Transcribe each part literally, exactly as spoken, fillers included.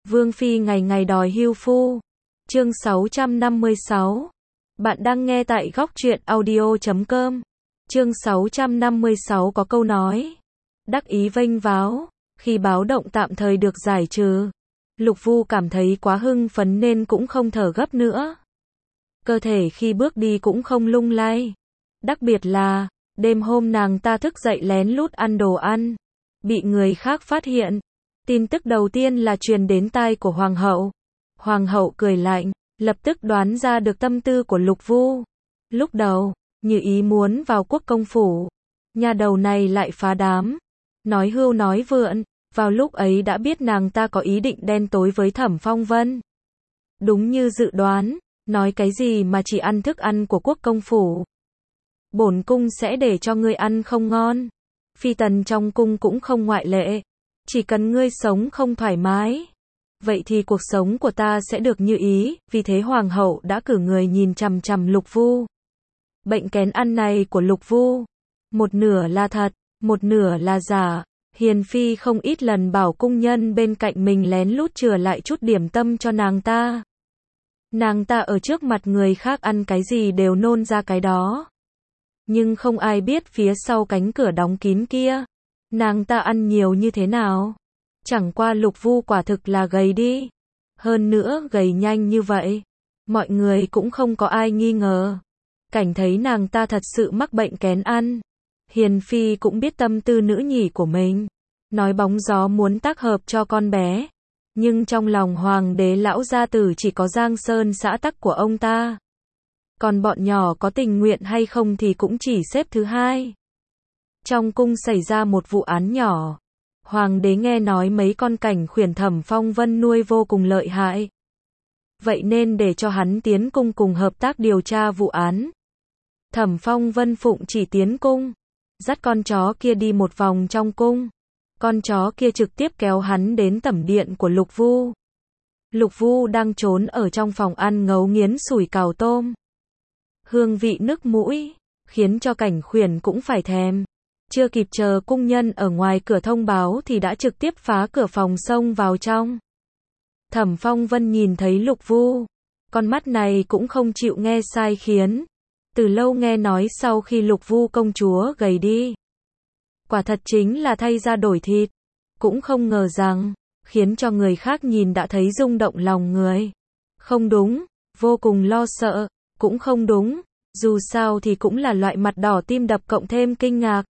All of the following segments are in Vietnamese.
Vương phi ngày ngày đòi hưu phu. Chương sáu trăm năm mươi sáu. Bạn đang nghe tại góc truyện audio chấm com. Chương sáu trăm năm mươi sáu có câu nói đắc ý vênh váo, khi báo động tạm thời được giải trừ, Lục Vu cảm thấy quá hưng phấn nên cũng không thở gấp nữa. Cơ thể khi bước đi cũng không lung lay. Đặc biệt là, đêm hôm nàng ta thức dậy lén lút ăn đồ ăn, bị người khác phát hiện. Tin tức đầu tiên là truyền đến tai của Hoàng hậu. Hoàng hậu cười lạnh, lập tức đoán ra được tâm tư của Lục Vu. Lúc đầu, như ý muốn vào quốc công phủ. Nhà đầu này lại phá đám. Nói hưu nói vượn, vào lúc ấy đã biết nàng ta có ý định đen tối với Thẩm Phong Vân. Đúng như dự đoán, nói cái gì mà chỉ ăn thức ăn của quốc công phủ. Bổn cung sẽ để cho ngươi ăn không ngon. Phi tần trong cung cũng không ngoại lệ. Chỉ cần ngươi sống không thoải mái, vậy thì cuộc sống của ta sẽ được như ý, vì thế Hoàng hậu đã cử người nhìn chằm chằm Lục Vu. Bệnh kén ăn này của Lục Vu, một nửa là thật, một nửa là giả. Hiền phi không ít lần bảo cung nhân bên cạnh mình lén lút chừa lại chút điểm tâm cho nàng ta. Nàng ta ở trước mặt người khác ăn cái gì đều nôn ra cái đó. Nhưng không ai biết phía sau cánh cửa đóng kín kia, nàng ta ăn nhiều như thế nào. Chẳng qua Lục Vu quả thực là gầy đi. Hơn nữa gầy nhanh như vậy, mọi người cũng không có ai nghi ngờ. Cảnh thấy nàng ta thật sự mắc bệnh kén ăn. Hiền phi cũng biết tâm tư nữ nhỉ của mình. Nói bóng gió muốn tác hợp cho con bé. Nhưng trong lòng hoàng đế lão gia tử chỉ có Giang Sơn xã tắc của ông ta. Còn bọn nhỏ có tình nguyện hay không thì cũng chỉ xếp thứ hai. Trong cung xảy ra một vụ án nhỏ. Hoàng đế nghe nói mấy con cảnh khuyển Thẩm Phong Vân nuôi vô cùng lợi hại. Vậy nên để cho hắn tiến cung cùng hợp tác điều tra vụ án. Thẩm Phong Vân phụng chỉ tiến cung, dắt con chó kia đi một vòng trong cung. Con chó kia trực tiếp kéo hắn đến tẩm điện của Lục Vu. Lục Vu đang trốn ở trong phòng ăn ngấu nghiến sủi cảo tôm. Hương vị nức mũi, khiến cho cảnh khuyển cũng phải thèm. Chưa kịp chờ cung nhân ở ngoài cửa thông báo thì đã trực tiếp phá cửa phòng xông vào trong. Thẩm Phong Vân nhìn thấy Lục Vu, con mắt này cũng không chịu nghe sai khiến. Từ lâu nghe nói sau khi Lục Vu công chúa gầy đi, quả thật chính là thay da đổi thịt. Cũng không ngờ rằng, khiến cho người khác nhìn đã thấy rung động lòng người. Không đúng, vô cùng lo sợ, cũng không đúng, dù sao thì cũng là loại mặt đỏ tim đập cộng thêm kinh ngạc.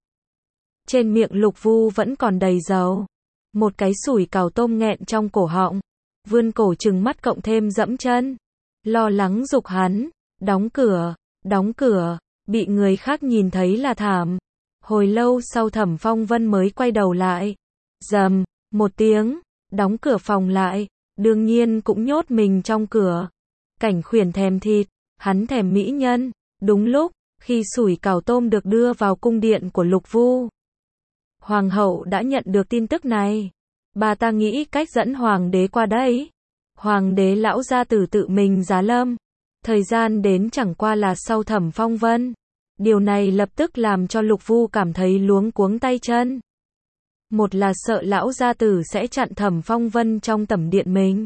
Trên miệng Lục Vu vẫn còn đầy dầu. Một cái sủi cảo tôm nghẹn trong cổ họng. Vươn cổ trừng mắt cộng thêm dẫm chân. Lo lắng giục hắn, đóng cửa, đóng cửa, bị người khác nhìn thấy là thảm. Hồi lâu sau Thẩm Phong Vân mới quay đầu lại. Rầm, một tiếng, đóng cửa phòng lại, đương nhiên cũng nhốt mình trong cửa. Cảnh khuyển thèm thịt, hắn thèm mỹ nhân. Đúng lúc, khi sủi cảo tôm được đưa vào cung điện của Lục Vu, Hoàng hậu đã nhận được tin tức này. Bà ta nghĩ cách dẫn hoàng đế qua đây. Hoàng đế lão gia tử tự mình giá lâm. Thời gian đến chẳng qua là sau Thẩm Phong Vân. Điều này lập tức làm cho Lục Vu cảm thấy luống cuống tay chân. Một là sợ lão gia tử sẽ chặn Thẩm Phong Vân trong tẩm điện mình.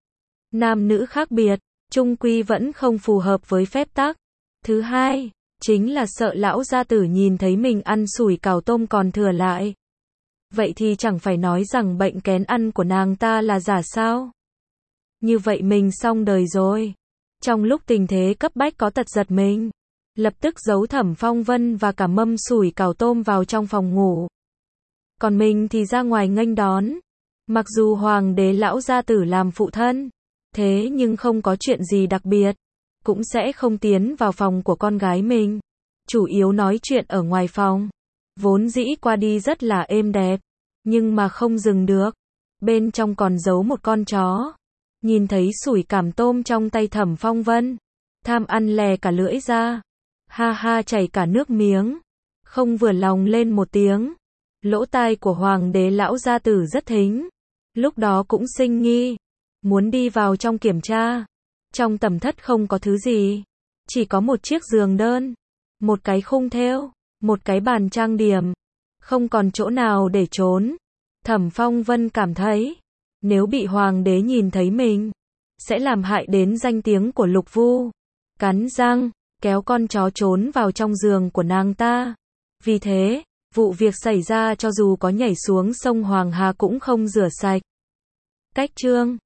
Nam nữ khác biệt, chung quy vẫn không phù hợp với phép tắc. Thứ hai, chính là sợ lão gia tử nhìn thấy mình ăn sủi cảo tôm còn thừa lại. Vậy thì chẳng phải nói rằng bệnh kén ăn của nàng ta là giả sao? Như vậy mình xong đời rồi. Trong lúc tình thế cấp bách có tật giật mình, lập tức giấu Thẩm Phong Vân và cả mâm sủi cảo tôm vào trong phòng ngủ. Còn mình thì ra ngoài nghênh đón. Mặc dù hoàng đế lão gia tử làm phụ thân, thế nhưng không có chuyện gì đặc biệt, cũng sẽ không tiến vào phòng của con gái mình. Chủ yếu nói chuyện ở ngoài phòng. Vốn dĩ qua đi rất là êm đẹp, nhưng mà không dừng được. Bên trong còn giấu một con chó. Nhìn thấy sủi cảo tôm trong tay Thẩm Phong Vân, tham ăn lè cả lưỡi ra. Ha ha chảy cả nước miếng. Không vừa lòng lên một tiếng. Lỗ tai của hoàng đế lão gia tử rất thính. Lúc đó cũng sinh nghi, muốn đi vào trong kiểm tra. Trong tẩm thất không có thứ gì, chỉ có một chiếc giường đơn, một cái khung thêu, một cái bàn trang điểm. Không còn chỗ nào để trốn. Thẩm Phong Vân cảm thấy, Nếu bị hoàng đế nhìn thấy mình, sẽ làm hại đến danh tiếng của Lục Vu. Cắn răng, kéo con chó trốn vào trong giường của nàng ta. Vì thế, vụ việc xảy ra cho dù có nhảy xuống sông Hoàng Hà cũng không rửa sạch. Cách chương